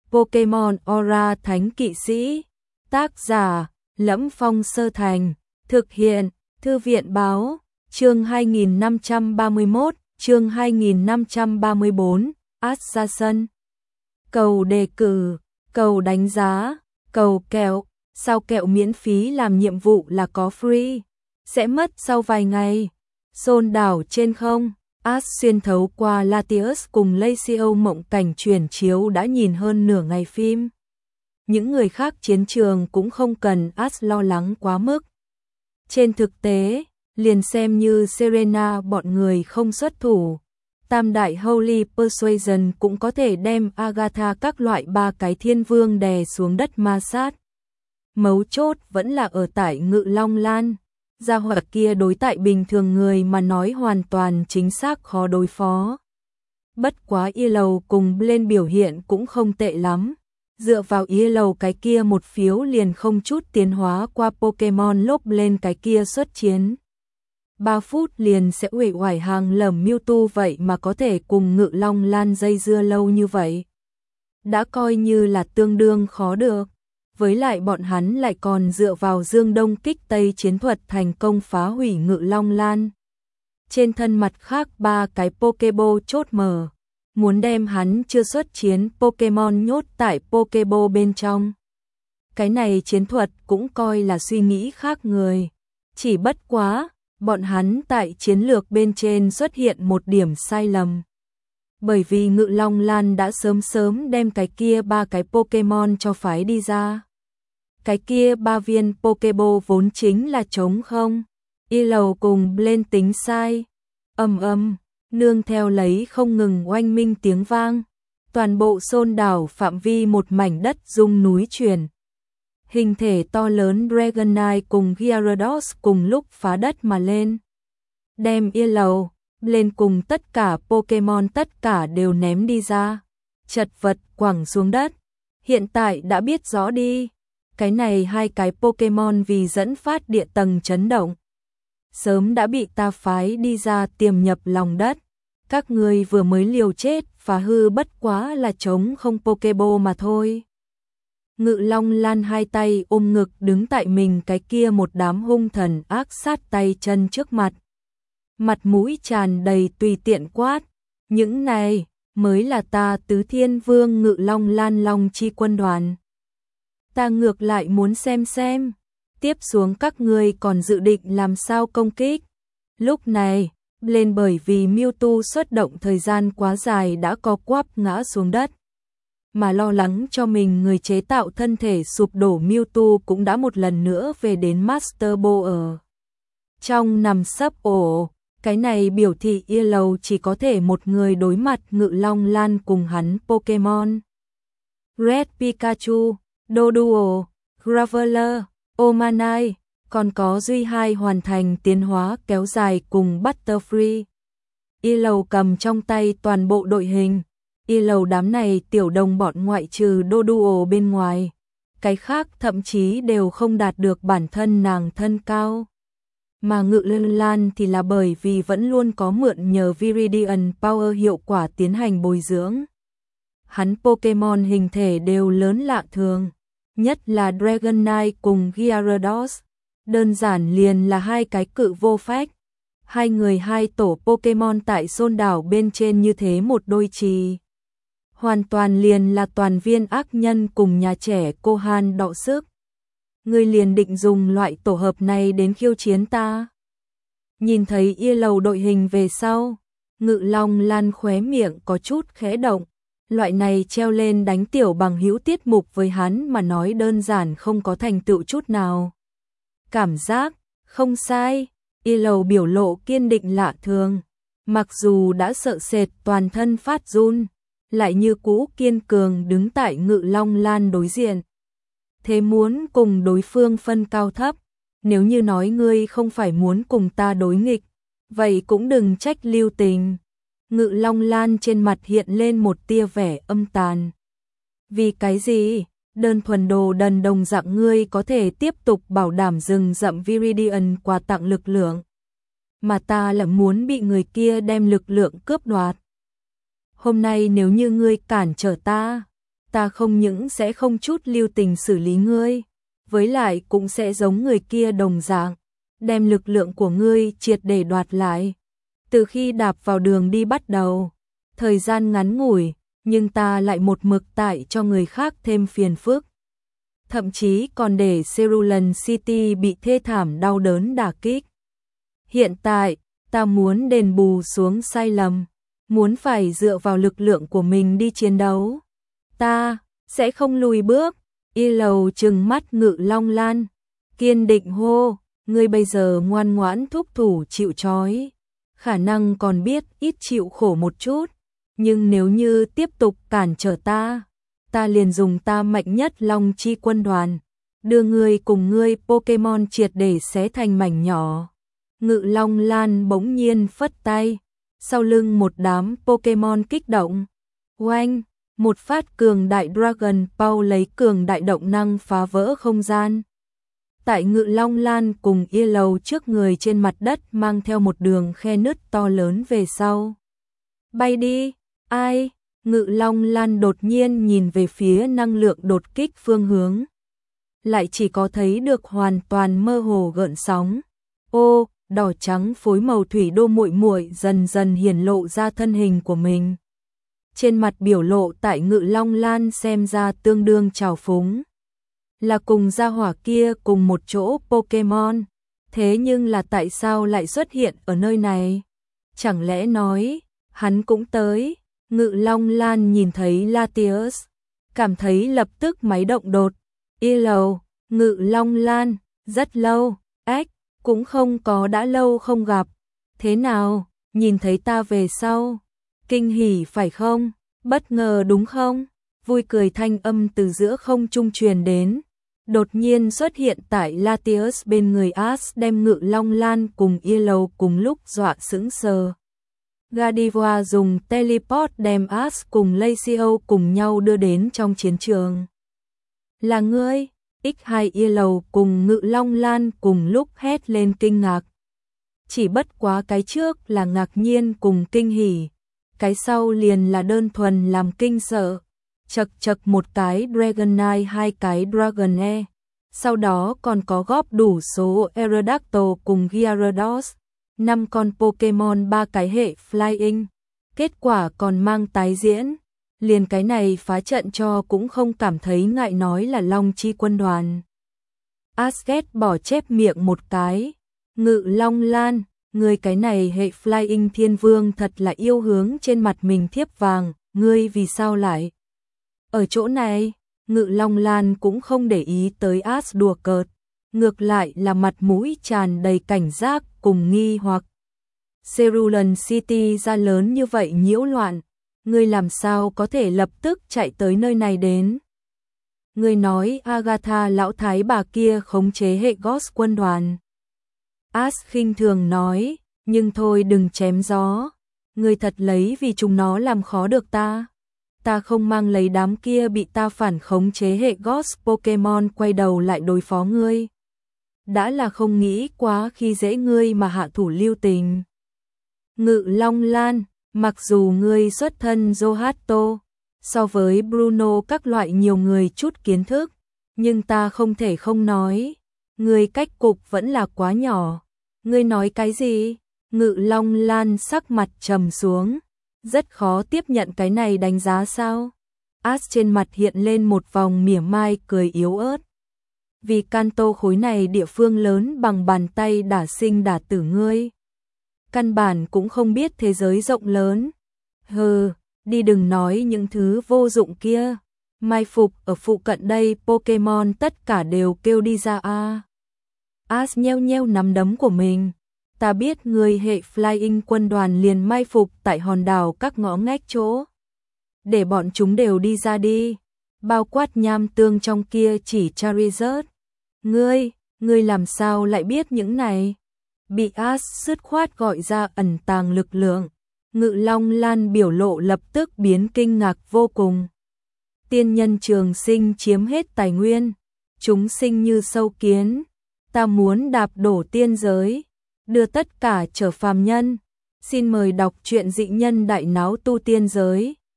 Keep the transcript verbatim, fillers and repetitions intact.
Pokemon Aura Thánh Kỵ Sĩ. Tác giả: Lẫm Phong Sơ Thành. Thực hiện: Thư viện báo. Chương hai nghìn năm trăm ba mươi mốt, chương hai nghìn năm trăm ba mươi bốn, Assassin. Cầu đề cử, cầu đánh giá, cầu kẹo. Sao kẹo miễn phí làm nhiệm vụ là có free? Sẽ mất sau vài ngày. Xôn đảo trên không. Ash xuyên thấu qua Latius cùng Lacio mộng cảnh chuyển chiếu đã nhìn hơn nửa ngày phim. Những người khác chiến trường cũng không cần Ash lo lắng quá mức. Trên thực tế, liền xem như Serena bọn người không xuất thủ, tam đại Holy Persuasion cũng có thể đem Agatha các loại ba cái thiên vương đè xuống đất ma sát. Mấu chốt vẫn là ở tại Ngự Long Lan. Gia hỏa kia đối tại bình thường người mà nói hoàn toàn chính xác khó đối phó. Bất quá Yellow cùng Blaine biểu hiện cũng không tệ lắm. Dựa vào Yellow cái kia một phiếu liền không chút tiến hóa qua Pokemon lốp lên cái kia xuất chiến. ba phút liền sẽ uể oải hàng lầm Mewtwo, vậy mà có thể cùng Ngự Long Lan dây dưa lâu như vậy. Đã coi như là tương đương khó được. Với lại bọn hắn lại còn dựa vào Dương Đông kích Tây chiến thuật thành công phá hủy Ngự Long Lan. Trên thân mặt khác ba cái Pokeball chốt mở, muốn đem hắn chưa xuất chiến Pokemon nhốt tại Pokeball bên trong. Cái này chiến thuật cũng coi là suy nghĩ khác người. Chỉ bất quá, bọn hắn tại chiến lược bên trên xuất hiện một điểm sai lầm. Bởi vì Ngự Long Lan đã sớm sớm đem cái kia ba cái Pokemon cho phái đi ra. Cái kia ba viên Pokeball vốn chính là trống không. Yellow cùng Blaine tính sai. Ầm ầm, nương theo lấy không ngừng oanh minh tiếng vang. Toàn bộ xôn đảo phạm vi một mảnh đất rung núi chuyển. Hình thể to lớn Dragonite cùng Gyarados cùng lúc phá đất mà lên. Đem Yellow, Blaine cùng tất cả Pokemon tất cả đều ném đi ra. Chật vật quẳng xuống đất. Hiện tại đã biết rõ đi. Cái này hai cái Pokemon vì dẫn phát địa tầng chấn động. Sớm đã bị ta phái đi ra tiềm nhập lòng đất. Các người vừa mới liều chết phá hư bất quá là trống không Pokeball mà thôi. Ngự Long Lan hai tay ôm ngực đứng tại mình cái kia một đám hung thần ác sát tay chân trước mặt. Mặt mũi tràn đầy tùy tiện quát. Những này mới là ta Tứ Thiên Vương Ngự Long Lan Long chi quân đoàn. Ta ngược lại muốn xem xem, tiếp xuống các ngươi còn dự định làm sao công kích. Lúc này, lên bởi vì Mewtwo xuất động thời gian quá dài đã co quắp ngã xuống đất. Mà lo lắng cho mình người chế tạo thân thể sụp đổ Mewtwo cũng đã một lần nữa về đến Master Ball ở trong nằm sấp ổ. Cái này biểu thị Yellow chỉ có thể một người đối mặt Ngự Long Lan cùng hắn Pokemon. Red Pikachu, Doduo, Graveler, Omanai, còn có Duy hai hoàn thành tiến hóa kéo dài cùng Butterfree. Yellow cầm trong tay toàn bộ đội hình. Yellow đám này tiểu đồng bọn ngoại trừ Doduo bên ngoài. Cái khác thậm chí đều không đạt được bản thân nàng thân cao. Mà Ngự Long Lan thì là bởi vì vẫn luôn có mượn nhờ Viridian Power hiệu quả tiến hành bồi dưỡng. Hắn Pokemon hình thể đều lớn lạ thường. Nhất là Dragonite cùng Gyarados, đơn giản liền là hai cái cự vô phách. Hai người hai tổ Pokemon tại xôn đảo bên trên như thế một đôi trì. Hoàn toàn liền là toàn viên ác nhân cùng nhà trẻ cô Han đọ sức. Người liền định dùng loại tổ hợp này đến khiêu chiến ta. Nhìn thấy Yellow đội hình về sau, Ngự Long Lan khóe miệng có chút khẽ động. Loại này treo lên đánh tiểu bằng hữu tiết mục với hắn mà nói đơn giản không có thành tựu chút nào. Cảm giác, không sai, Yellow biểu lộ kiên định lạ thường. Mặc dù đã sợ sệt toàn thân phát run, lại như cũ kiên cường đứng tại Ngự Long Lan đối diện. Thế muốn cùng đối phương phân cao thấp, nếu như nói ngươi không phải muốn cùng ta đối nghịch, vậy cũng đừng trách lưu tình. Ngự Long Lan trên mặt hiện lên một tia vẻ âm tàn. Vì cái gì? Đơn thuần đồ đần đồng dạng ngươi có thể tiếp tục bảo đảm rừng rậm Viridian quà tặng lực lượng. Mà ta là muốn bị người kia đem lực lượng cướp đoạt. Hôm nay nếu như ngươi cản trở ta, ta không những sẽ không chút lưu tình xử lý ngươi, với lại cũng sẽ giống người kia đồng dạng, đem lực lượng của ngươi triệt để đoạt lại. Từ khi đạp vào đường đi bắt đầu, thời gian ngắn ngủi, nhưng ta lại một mực tại cho người khác thêm phiền phức. Thậm chí còn để Cerulean City bị thê thảm đau đớn đả kích. Hiện tại, ta muốn đền bù xuống sai lầm, muốn phải dựa vào lực lượng của mình đi chiến đấu. Ta sẽ không lùi bước. Yellow trừng mắt Ngự Long Lan, kiên định hô, ngươi bây giờ ngoan ngoãn thúc thủ chịu trói, khả năng còn biết ít chịu khổ một chút, nhưng nếu như tiếp tục cản trở ta, ta liền dùng ta mạnh nhất Long Chi quân đoàn, đưa ngươi cùng ngươi Pokemon triệt để xé thành mảnh nhỏ. Ngự Long Lan bỗng nhiên phất tay, sau lưng một đám Pokemon kích động. Oanh, một phát cường đại Dragon Ball lấy cường đại động năng phá vỡ không gian. Tại Ngự Long Lan cùng Yellow trước người trên mặt đất mang theo một đường khe nứt to lớn về sau. Bay đi, ai? Ngự Long Lan đột nhiên nhìn về phía năng lượng đột kích phương hướng. Lại chỉ có thấy được hoàn toàn mơ hồ gợn sóng. Ô, đỏ trắng phối màu thủy đô muội muội dần dần hiển lộ ra thân hình của mình. Trên mặt biểu lộ tại Ngự Long Lan xem ra tương đương trào phúng. Là cùng gia hỏa kia cùng một chỗ Pokemon, thế nhưng là tại sao lại xuất hiện ở nơi này? Chẳng lẽ nói, hắn cũng tới? Ngự Long Lan nhìn thấy Latios, cảm thấy lập tức máy động đột. Yellow, Ngự Long Lan, rất lâu, ếch, cũng không có đã lâu không gặp. Thế nào, nhìn thấy ta về sau? Kinh hỉ phải không? Bất ngờ đúng không? Vui cười thanh âm từ giữa không trung truyền đến. Đột nhiên xuất hiện tại Latios bên người Ash, đem Ngự Long Lan cùng Yellow cùng lúc dọa sững sờ. Gardevoir dùng teleport đem Ash cùng Lacio cùng nhau đưa đến trong chiến trường. Là ngươi? ích hai Yellow cùng Ngự Long Lan cùng lúc hét lên kinh ngạc. Chỉ bất quá cái trước là ngạc nhiên cùng kinh hỉ, cái sau liền là đơn thuần làm kinh sợ. Chật chật một cái Dragonite, hai cái Dragonair, sau đó còn có góp đủ số Aerodactyl cùng Gyarados, năm con Pokemon ba cái hệ Flying, kết quả còn mang tái diễn, liền cái này phá trận cho cũng không cảm thấy ngại nói là Long Chi quân đoàn. Asket bỏ chép miệng một cái, Ngự Long Lan, ngươi cái này hệ Flying Thiên Vương thật là yêu hướng trên mặt mình thiếp vàng, ngươi vì sao lại ở chỗ này? Ngự Long Lan cũng không để ý tới Ash đùa cợt, ngược lại là mặt mũi tràn đầy cảnh giác cùng nghi hoặc. Cerulean City ra lớn như vậy nhiễu loạn, ngươi làm sao có thể lập tức chạy tới nơi này đến? Ngươi nói Agatha lão thái bà kia khống chế hệ Ghost quân đoàn. Ash khinh thường nói, nhưng thôi đừng chém gió, ngươi thật lấy vì chúng nó làm khó được ta. Ta không mang lấy đám kia bị ta phản khống chế hệ Ghost Pokemon quay đầu lại đối phó ngươi. Đã là không nghĩ quá khi dễ ngươi mà hạ thủ lưu tình. Ngự Long Lan, mặc dù ngươi xuất thân Johto, so với Bruno các loại nhiều người chút kiến thức, nhưng ta không thể không nói, ngươi cách cục vẫn là quá nhỏ. Ngươi nói cái gì? Ngự Long Lan sắc mặt trầm xuống. Rất khó tiếp nhận cái này đánh giá sao? Ash trên mặt hiện lên một vòng mỉa mai cười yếu ớt. Vì Kanto khối này địa phương lớn bằng bàn tay đả sinh đả tử ngươi. Căn bản cũng không biết thế giới rộng lớn. Hừ, đi đừng nói những thứ vô dụng kia. Mai phục ở phụ cận đây Pokemon tất cả đều kêu đi ra a. À. Ash nheo nheo nắm đấm của mình. Ta biết người hệ Flying quân đoàn liền mai phục tại hòn đảo các ngõ ngách chỗ. Để bọn chúng đều đi ra đi. Bao quát nham tương trong kia chỉ Charizard. Ngươi, ngươi làm sao lại biết những này? Bị Ash sứt khoát gọi ra ẩn tàng lực lượng. Ngự Long Lan biểu lộ lập tức biến kinh ngạc vô cùng. Tiên nhân trường sinh chiếm hết tài nguyên. Chúng sinh như sâu kiến. Ta muốn đạp đổ tiên giới. Đưa tất cả trở phàm nhân. Xin mời đọc truyện Dị Nhân Đại Náo Tu Tiên Giới.